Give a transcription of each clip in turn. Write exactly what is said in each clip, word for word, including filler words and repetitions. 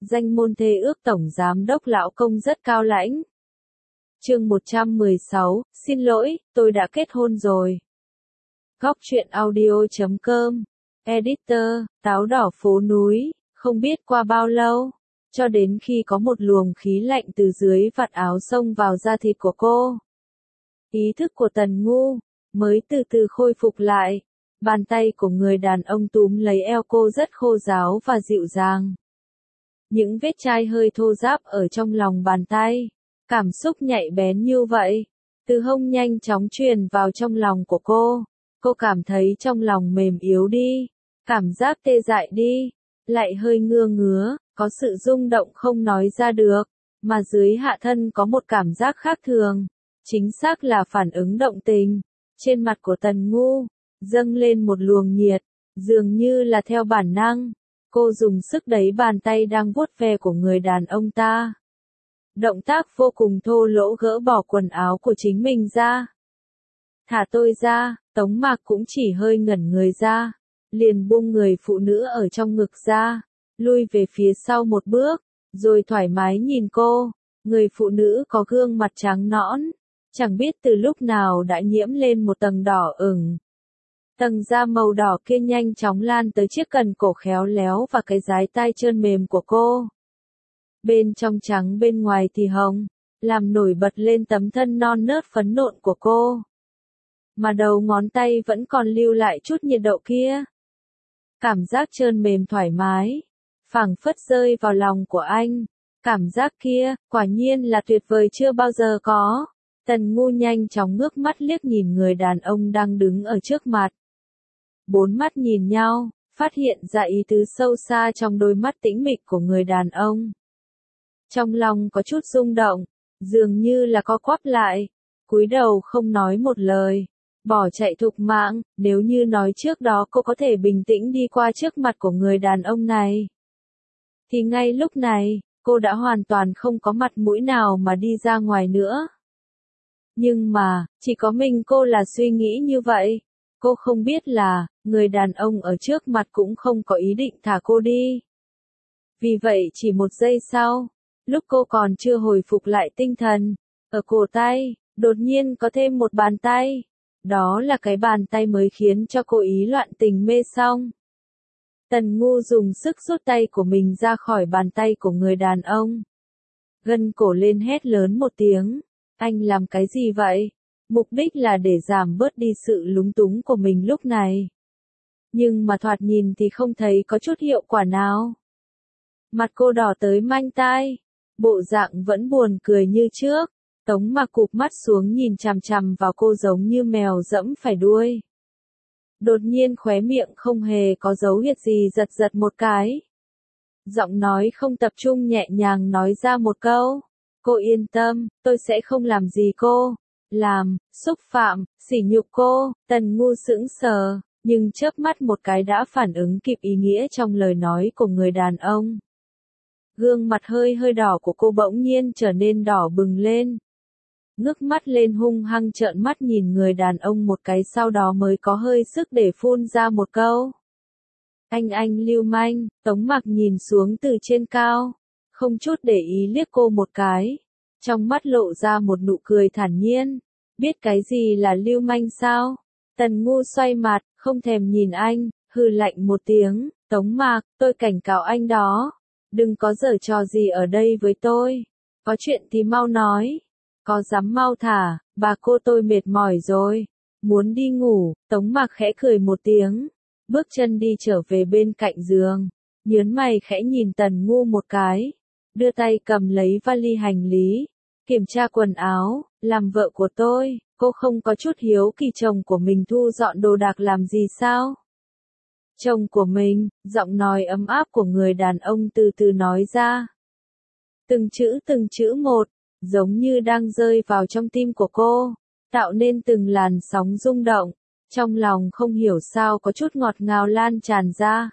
danh môn thê ước tổng giám đốc lão công rất cao lãnh. Chương một trăm mười sáu, xin lỗi, tôi đã kết hôn rồi. Góc truyện audio chấm com, Editor, táo đỏ phố núi, không biết qua bao lâu, cho đến khi có một luồng khí lạnh từ dưới vạt áo xông vào da thịt của cô. Ý thức của Tần Ngu mới từ từ khôi phục lại, bàn tay của người đàn ông túm lấy eo cô rất khô ráo và dịu dàng. Những vết chai hơi thô ráp ở trong lòng bàn tay, cảm xúc nhạy bén như vậy, từ hông nhanh chóng truyền vào trong lòng của cô. Cô cảm thấy trong lòng mềm yếu đi, cảm giác tê dại đi, lại hơi ngưa ngứa, có sự rung động không nói ra được, mà dưới hạ thân có một cảm giác khác thường, chính xác là phản ứng động tình. Trên mặt của Tần Ngu dâng lên một luồng nhiệt, dường như là theo bản năng, cô dùng sức đẩy bàn tay đang vuốt ve của người đàn ông ta. Động tác vô cùng thô lỗ gỡ bỏ quần áo của chính mình ra. Thả tôi ra, Tống Mạc cũng chỉ hơi ngẩn người ra, liền buông người phụ nữ ở trong ngực ra, lui về phía sau một bước, rồi thoải mái nhìn cô. Người phụ nữ có gương mặt trắng nõn, chẳng biết từ lúc nào đã nhiễm lên một tầng đỏ ửng. Tầng da màu đỏ kia nhanh chóng lan tới chiếc cần cổ khéo léo và cái dái tai trơn mềm của cô. Bên trong trắng bên ngoài thì hồng, làm nổi bật lên tấm thân non nớt phấn nộn của cô. Mà đầu ngón tay vẫn còn lưu lại chút nhiệt độ kia. Cảm giác trơn mềm thoải mái, phảng phất rơi vào lòng của anh. Cảm giác kia, quả nhiên là tuyệt vời chưa bao giờ có. Tần Ngu nhanh chóng ngước mắt liếc nhìn người đàn ông đang đứng ở trước mặt. Bốn mắt nhìn nhau, phát hiện ra ý tứ sâu xa trong đôi mắt tĩnh mịch của người đàn ông. Trong lòng có chút rung động, dường như là co quắp lại, cúi đầu không nói một lời, bỏ chạy thục mạng. Nếu như nói trước đó cô có thể bình tĩnh đi qua trước mặt của người đàn ông này, thì ngay lúc này, cô đã hoàn toàn không có mặt mũi nào mà đi ra ngoài nữa. Nhưng mà, chỉ có mình cô là suy nghĩ như vậy. Cô không biết là, người đàn ông ở trước mặt cũng không có ý định thả cô đi. Vì vậy chỉ một giây sau, lúc cô còn chưa hồi phục lại tinh thần, ở cổ tay, đột nhiên có thêm một bàn tay. Đó là cái bàn tay mới khiến cho cô ý loạn tình mê xong. Tần Ngu dùng sức rút tay của mình ra khỏi bàn tay của người đàn ông. Gân cổ lên hét lớn một tiếng. Anh làm cái gì vậy? Mục đích là để giảm bớt đi sự lúng túng của mình lúc này. Nhưng mà thoạt nhìn thì không thấy có chút hiệu quả nào. Mặt cô đỏ tới manh tai, bộ dạng vẫn buồn cười như trước. Tống Mạc cụp mắt xuống nhìn chằm chằm vào cô giống như mèo dẫm phải đuôi. Đột nhiên khóe miệng không hề có dấu hiệu gì giật giật một cái. Giọng nói không tập trung nhẹ nhàng nói ra một câu. Cô yên tâm, tôi sẽ không làm gì cô. Làm, xúc phạm, sỉ nhục cô. Tần Ngu sững sờ, nhưng chớp mắt một cái đã phản ứng kịp ý nghĩa trong lời nói của người đàn ông. Gương mặt hơi hơi đỏ của cô bỗng nhiên trở nên đỏ bừng lên. Ngước mắt lên hung hăng trợn mắt nhìn người đàn ông một cái, sau đó mới có hơi sức để phun ra một câu. Anh anh lưu manh. Tống Mạc nhìn xuống từ trên cao, không chút để ý liếc cô một cái. Trong mắt lộ ra một nụ cười thản nhiên. Biết cái gì là lưu manh sao? Tần Ngu xoay mặt, không thèm nhìn anh, hừ lạnh một tiếng. Tống Mạc, tôi cảnh cáo anh đó. Đừng có giở trò gì ở đây với tôi. Có chuyện thì mau nói. Có dám mau thả, bà cô tôi mệt mỏi rồi. Muốn đi ngủ. Tống Mạc khẽ cười một tiếng, bước chân đi trở về bên cạnh giường. Nhớn mày khẽ nhìn Tần Ngu một cái, đưa tay cầm lấy vali hành lý, kiểm tra quần áo. Làm vợ của tôi, cô không có chút hiếu kỳ chồng của mình thu dọn đồ đạc làm gì sao? Chồng của mình, giọng nói ấm áp của người đàn ông từ từ nói ra. Từng chữ từng chữ một, giống như đang rơi vào trong tim của cô, tạo nên từng làn sóng rung động. Trong lòng không hiểu sao có chút ngọt ngào lan tràn ra.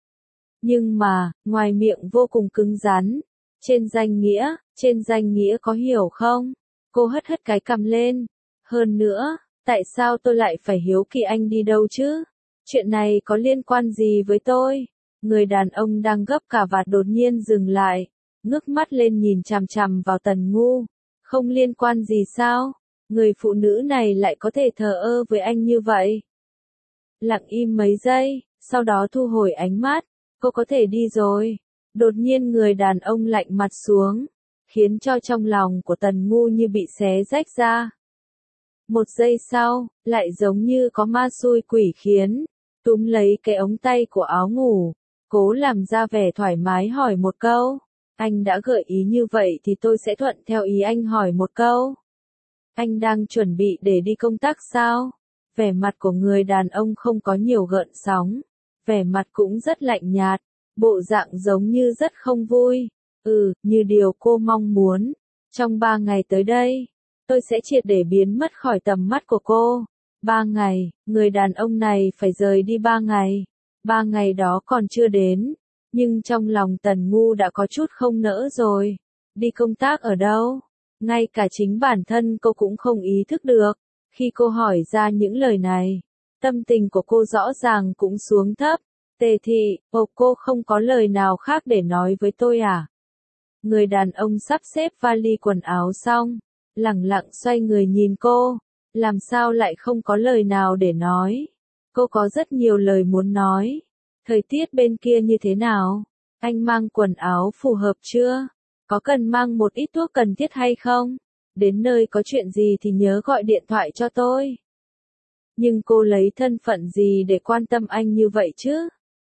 Nhưng mà, ngoài miệng vô cùng cứng rắn. Trên danh nghĩa, trên danh nghĩa có hiểu không? Cô hất hất cái cằm lên. Hơn nữa, tại sao tôi lại phải hiếu kỳ anh đi đâu chứ? Chuyện này có liên quan gì với tôi? Người đàn ông đang gấp cà vạt đột nhiên dừng lại, ngước mắt lên nhìn chằm chằm vào Tần Ngu. Không liên quan gì sao? Người phụ nữ này lại có thể thờ ơ với anh như vậy? Lặng im mấy giây, sau đó thu hồi ánh mắt. Cô có thể đi rồi. Đột nhiên người đàn ông lạnh mặt xuống, khiến cho trong lòng của Tần Ngu như bị xé rách ra. Một giây sau, lại giống như có ma xui quỷ khiến, túm lấy cái ống tay của áo ngủ, cố làm ra vẻ thoải mái hỏi một câu. Anh đã gợi ý như vậy thì tôi sẽ thuận theo ý anh hỏi một câu. Anh đang chuẩn bị để đi công tác sao? Vẻ mặt của người đàn ông không có nhiều gợn sóng, vẻ mặt cũng rất lạnh nhạt, bộ dạng giống như rất không vui. Ừ, như điều cô mong muốn. Trong ba ngày tới đây, tôi sẽ triệt để biến mất khỏi tầm mắt của cô. Ba ngày, người đàn ông này phải rời đi ba ngày. Ba ngày đó còn chưa đến, nhưng trong lòng Tần Ngu đã có chút không nỡ rồi. Đi công tác ở đâu? Ngay cả chính bản thân cô cũng không ý thức được. Khi cô hỏi ra những lời này, tâm tình của cô rõ ràng cũng xuống thấp. Tề thị, ồ, cô không có lời nào khác để nói với tôi à? Người đàn ông sắp xếp vali quần áo xong, lẳng lặng xoay người nhìn cô. Làm sao lại không có lời nào để nói? Cô có rất nhiều lời muốn nói. Thời tiết bên kia như thế nào? Anh mang quần áo phù hợp chưa? Có cần mang một ít thuốc cần thiết hay không? Đến nơi có chuyện gì thì nhớ gọi điện thoại cho tôi. Nhưng cô lấy thân phận gì để quan tâm anh như vậy chứ?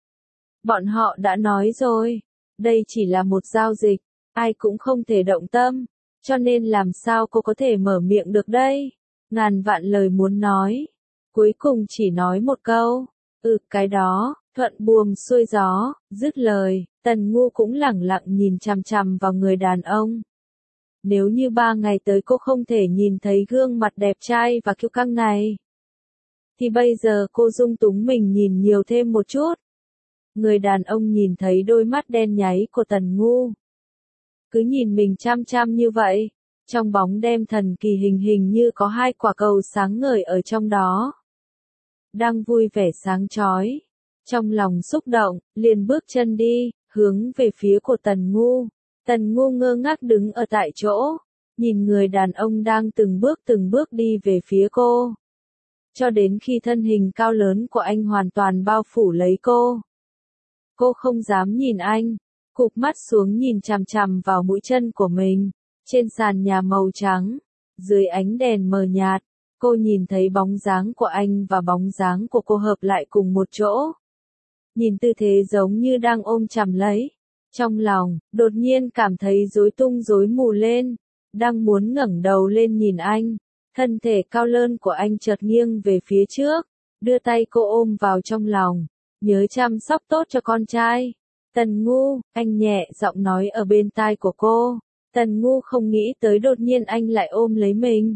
Bọn họ đã nói rồi, đây chỉ là một giao dịch, ai cũng không thể động tâm, cho nên làm sao cô có thể mở miệng được đây? Ngàn vạn lời muốn nói, cuối cùng chỉ nói một câu, ừ, cái đó, thuận buồm xuôi gió. Dứt lời, Tần Ngu cũng lẳng lặng nhìn chằm chằm vào người đàn ông. Nếu như ba ngày tới cô không thể nhìn thấy gương mặt đẹp trai và kiêu căng này, thì bây giờ cô dung túng mình nhìn nhiều thêm một chút. Người đàn ông nhìn thấy đôi mắt đen nháy của Tần Ngu, cứ nhìn mình chăm chăm như vậy, trong bóng đêm thần kỳ hình hình như có hai quả cầu sáng ngời ở trong đó, đang vui vẻ sáng chói. Trong lòng xúc động, liền bước chân đi, hướng về phía của Tần Ngu. Tần Ngu ngơ ngác đứng ở tại chỗ, nhìn người đàn ông đang từng bước từng bước đi về phía cô. Cho đến khi thân hình cao lớn của anh hoàn toàn bao phủ lấy cô. Cô không dám nhìn anh, cụp mắt xuống nhìn chằm chằm vào mũi chân của mình, trên sàn nhà màu trắng, dưới ánh đèn mờ nhạt, cô nhìn thấy bóng dáng của anh và bóng dáng của cô hợp lại cùng một chỗ. Nhìn tư thế giống như đang ôm chầm lấy. Trong lòng, đột nhiên cảm thấy rối tung rối mù lên, đang muốn ngẩng đầu lên nhìn anh. Thân thể cao lớn của anh chợt nghiêng về phía trước, đưa tay cô ôm vào trong lòng, nhớ chăm sóc tốt cho con trai. Tần Ngu, anh nhẹ giọng nói ở bên tai của cô. Tần Ngu không nghĩ tới đột nhiên anh lại ôm lấy mình.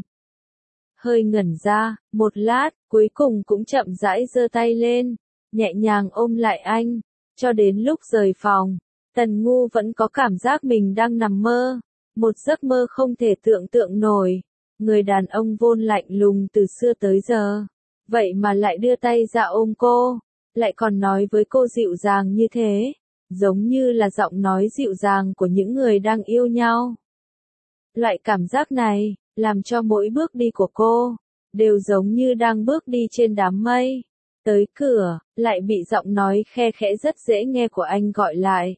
Hơi ngẩn ra, một lát, cuối cùng cũng chậm rãi giơ tay lên, nhẹ nhàng ôm lại anh. Cho đến lúc rời phòng, Tần Ngu vẫn có cảm giác mình đang nằm mơ, một giấc mơ không thể tưởng tượng nổi. Người đàn ông vốn lạnh lùng từ xưa tới giờ, vậy mà lại đưa tay ra ôm cô, lại còn nói với cô dịu dàng như thế, giống như là giọng nói dịu dàng của những người đang yêu nhau. Loại cảm giác này, làm cho mỗi bước đi của cô, đều giống như đang bước đi trên đám mây. Tới cửa, lại bị giọng nói khe khẽ rất dễ nghe của anh gọi lại.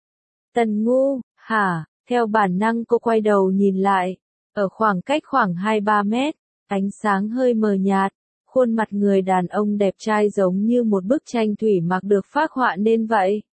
Tần Ngu, hả? Theo bản năng cô quay đầu nhìn lại. Ở khoảng cách khoảng hai ba mét, ánh sáng hơi mờ nhạt, khuôn mặt người đàn ông đẹp trai giống như một bức tranh thủy mặc được phác họa nên vậy.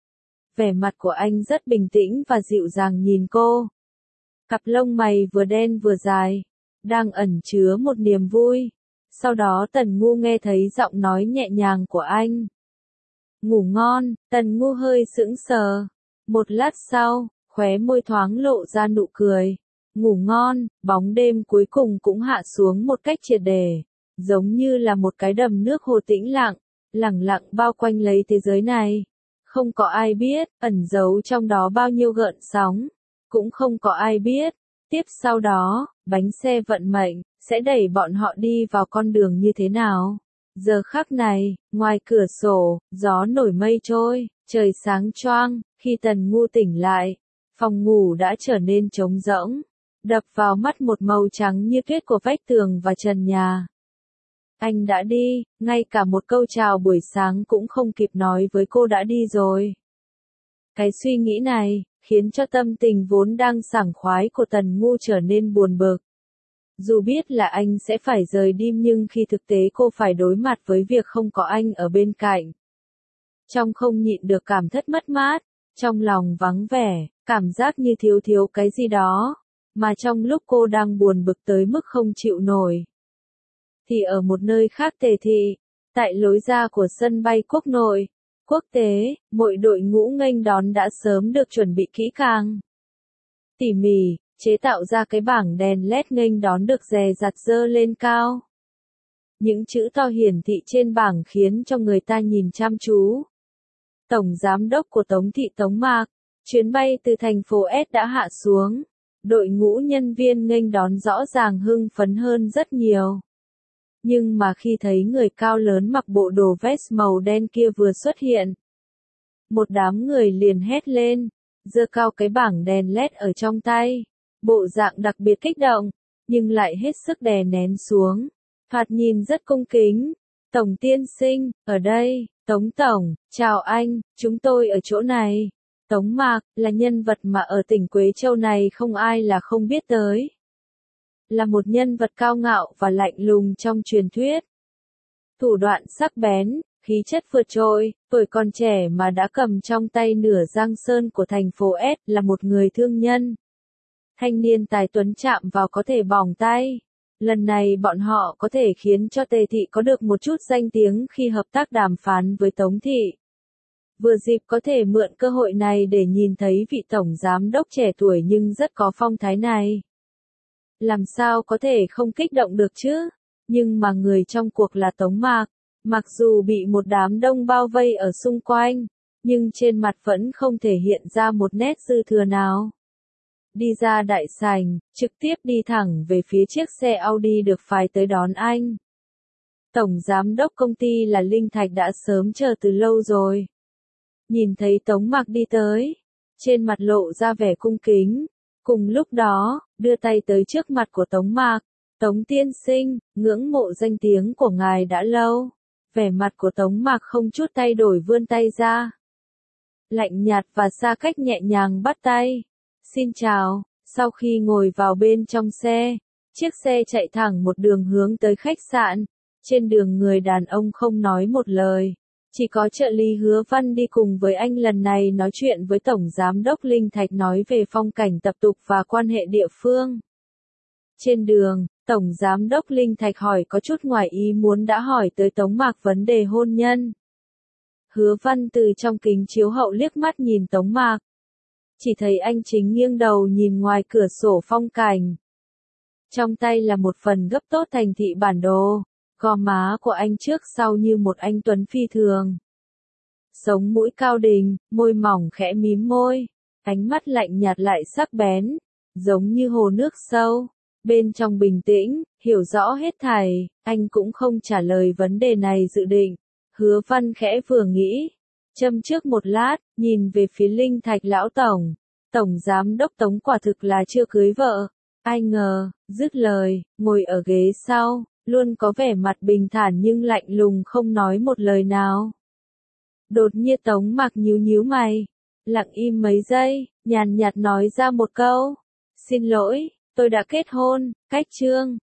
Vẻ mặt của anh rất bình tĩnh và dịu dàng nhìn cô. Cặp lông mày vừa đen vừa dài, đang ẩn chứa một niềm vui. Sau đó Tần Ngu nghe thấy giọng nói nhẹ nhàng của anh. Ngủ ngon. Tần Ngu hơi sững sờ. Một lát sau, khóe môi thoáng lộ ra nụ cười. Ngủ ngon. Bóng đêm cuối cùng cũng hạ xuống một cách triệt để, giống như là một cái đầm nước hồ tĩnh lặng, lẳng lặng bao quanh lấy thế giới này. Không có ai biết, ẩn giấu trong đó bao nhiêu gợn sóng. Cũng không có ai biết, tiếp sau đó, bánh xe vận mệnh, sẽ đẩy bọn họ đi vào con đường như thế nào. Giờ khắc này, ngoài cửa sổ, gió nổi mây trôi, Trời sáng choang, khi Tần Ngu tỉnh lại, phòng ngủ đã trở nên trống rỗng, đập vào mắt một màu trắng như tuyết của vách tường và trần nhà. Anh đã đi, ngay cả một câu chào buổi sáng cũng không kịp nói với cô đã đi rồi. Cái suy nghĩ này, khiến cho tâm tình vốn đang sảng khoái của Tần Ngu trở nên buồn bực. Dù biết là anh sẽ phải rời đi nhưng khi thực tế cô phải đối mặt với việc không có anh ở bên cạnh. Trong không nhịn được cảm thất mất mát, trong lòng vắng vẻ, cảm giác như thiếu thiếu cái gì đó, mà trong lúc cô đang buồn bực tới mức không chịu nổi. Thì ở một nơi khác Tề thị, tại lối ra của sân bay quốc nội, quốc tế, mọi đội ngũ nghênh đón đã sớm được chuẩn bị kỹ càng. Tỉ mỉ, chế tạo ra cái bảng đèn led nghênh đón được dè dặt dơ lên cao. Những chữ to hiển thị trên bảng khiến cho người ta nhìn chăm chú. Tổng giám đốc của Tống thị Tống Mạc, chuyến bay từ thành phố S đã hạ xuống. Đội ngũ nhân viên nghênh đón rõ ràng hưng phấn hơn rất nhiều. Nhưng mà khi thấy người cao lớn mặc bộ đồ vest màu đen kia vừa xuất hiện, một đám người liền hét lên, giơ cao cái bảng đèn led ở trong tay, bộ dạng đặc biệt kích động, nhưng lại hết sức đè nén xuống, thoạt nhìn rất cung kính. Tổng tiên sinh, ở đây, Tống Tổng, chào anh, chúng tôi ở chỗ này. Tống Mạc, là nhân vật mà ở tỉnh Quế Châu này không ai là không biết tới. Là một nhân vật cao ngạo và lạnh lùng trong truyền thuyết. Thủ đoạn sắc bén, khí chất vượt trội, tuổi còn trẻ mà đã cầm trong tay nửa giang sơn của thành phố S, là một người thương nhân. Thanh niên tài tuấn chạm vào có thể bỏng tay. Lần này bọn họ có thể khiến cho Tề thị có được một chút danh tiếng khi hợp tác đàm phán với Tống thị. Vừa dịp có thể mượn cơ hội này để nhìn thấy vị tổng giám đốc trẻ tuổi nhưng rất có phong thái này. Làm sao có thể không kích động được chứ? Nhưng mà người trong cuộc là Tống Mạc. Mặc dù bị một đám đông bao vây ở xung quanh, nhưng trên mặt vẫn không thể hiện ra một nét dư thừa nào. Đi ra đại sảnh, trực tiếp đi thẳng về phía chiếc xe Audi được phái tới đón anh. Tổng giám đốc công ty là Linh Thạch đã sớm chờ từ lâu rồi. Nhìn thấy Tống Mạc đi tới, trên mặt lộ ra vẻ cung kính. Cùng lúc đó, đưa tay tới trước mặt của Tống Mạc. Tống tiên sinh, ngưỡng mộ danh tiếng của ngài đã lâu. Vẻ mặt của Tống Mạc không chút thay đổi vươn tay ra. Lạnh nhạt và xa cách nhẹ nhàng bắt tay. Xin chào, sau khi ngồi vào bên trong xe, chiếc xe chạy thẳng một đường hướng tới khách sạn. Trên đường người đàn ông không nói một lời. Chỉ có trợ lý Hứa Văn đi cùng với anh lần này nói chuyện với Tổng Giám đốc Linh Thạch nói về phong cảnh tập tục và quan hệ địa phương. Trên đường, Tổng Giám đốc Linh Thạch hỏi có chút ngoài ý muốn đã hỏi tới Tống Mạc vấn đề hôn nhân. Hứa Văn từ trong kính chiếu hậu liếc mắt nhìn Tống Mạc. Chỉ thấy anh chính nghiêng đầu nhìn ngoài cửa sổ phong cảnh. Trong tay là một phần gấp tốt thành thị bản đồ. Gò má của anh trước sau như một anh tuấn phi thường. Sống mũi cao đình, môi mỏng khẽ mím môi, ánh mắt lạnh nhạt lại sắc bén, giống như hồ nước sâu. Bên trong bình tĩnh, hiểu rõ hết thảy, anh cũng không trả lời vấn đề này dự định. Hứa Văn khẽ vừa nghĩ, châm trước một lát, nhìn về phía Linh Thạch lão tổng. Tổng giám đốc Tống quả thực là chưa cưới vợ. Ai ngờ, dứt lời, ngồi ở ghế sau. Luôn có vẻ mặt bình thản nhưng lạnh lùng không nói một lời nào. Đột nhiên Tống Mạc nhíu nhíu mày, lặng im mấy giây, nhàn nhạt nói ra một câu. Xin lỗi, tôi đã kết hôn, cách chương.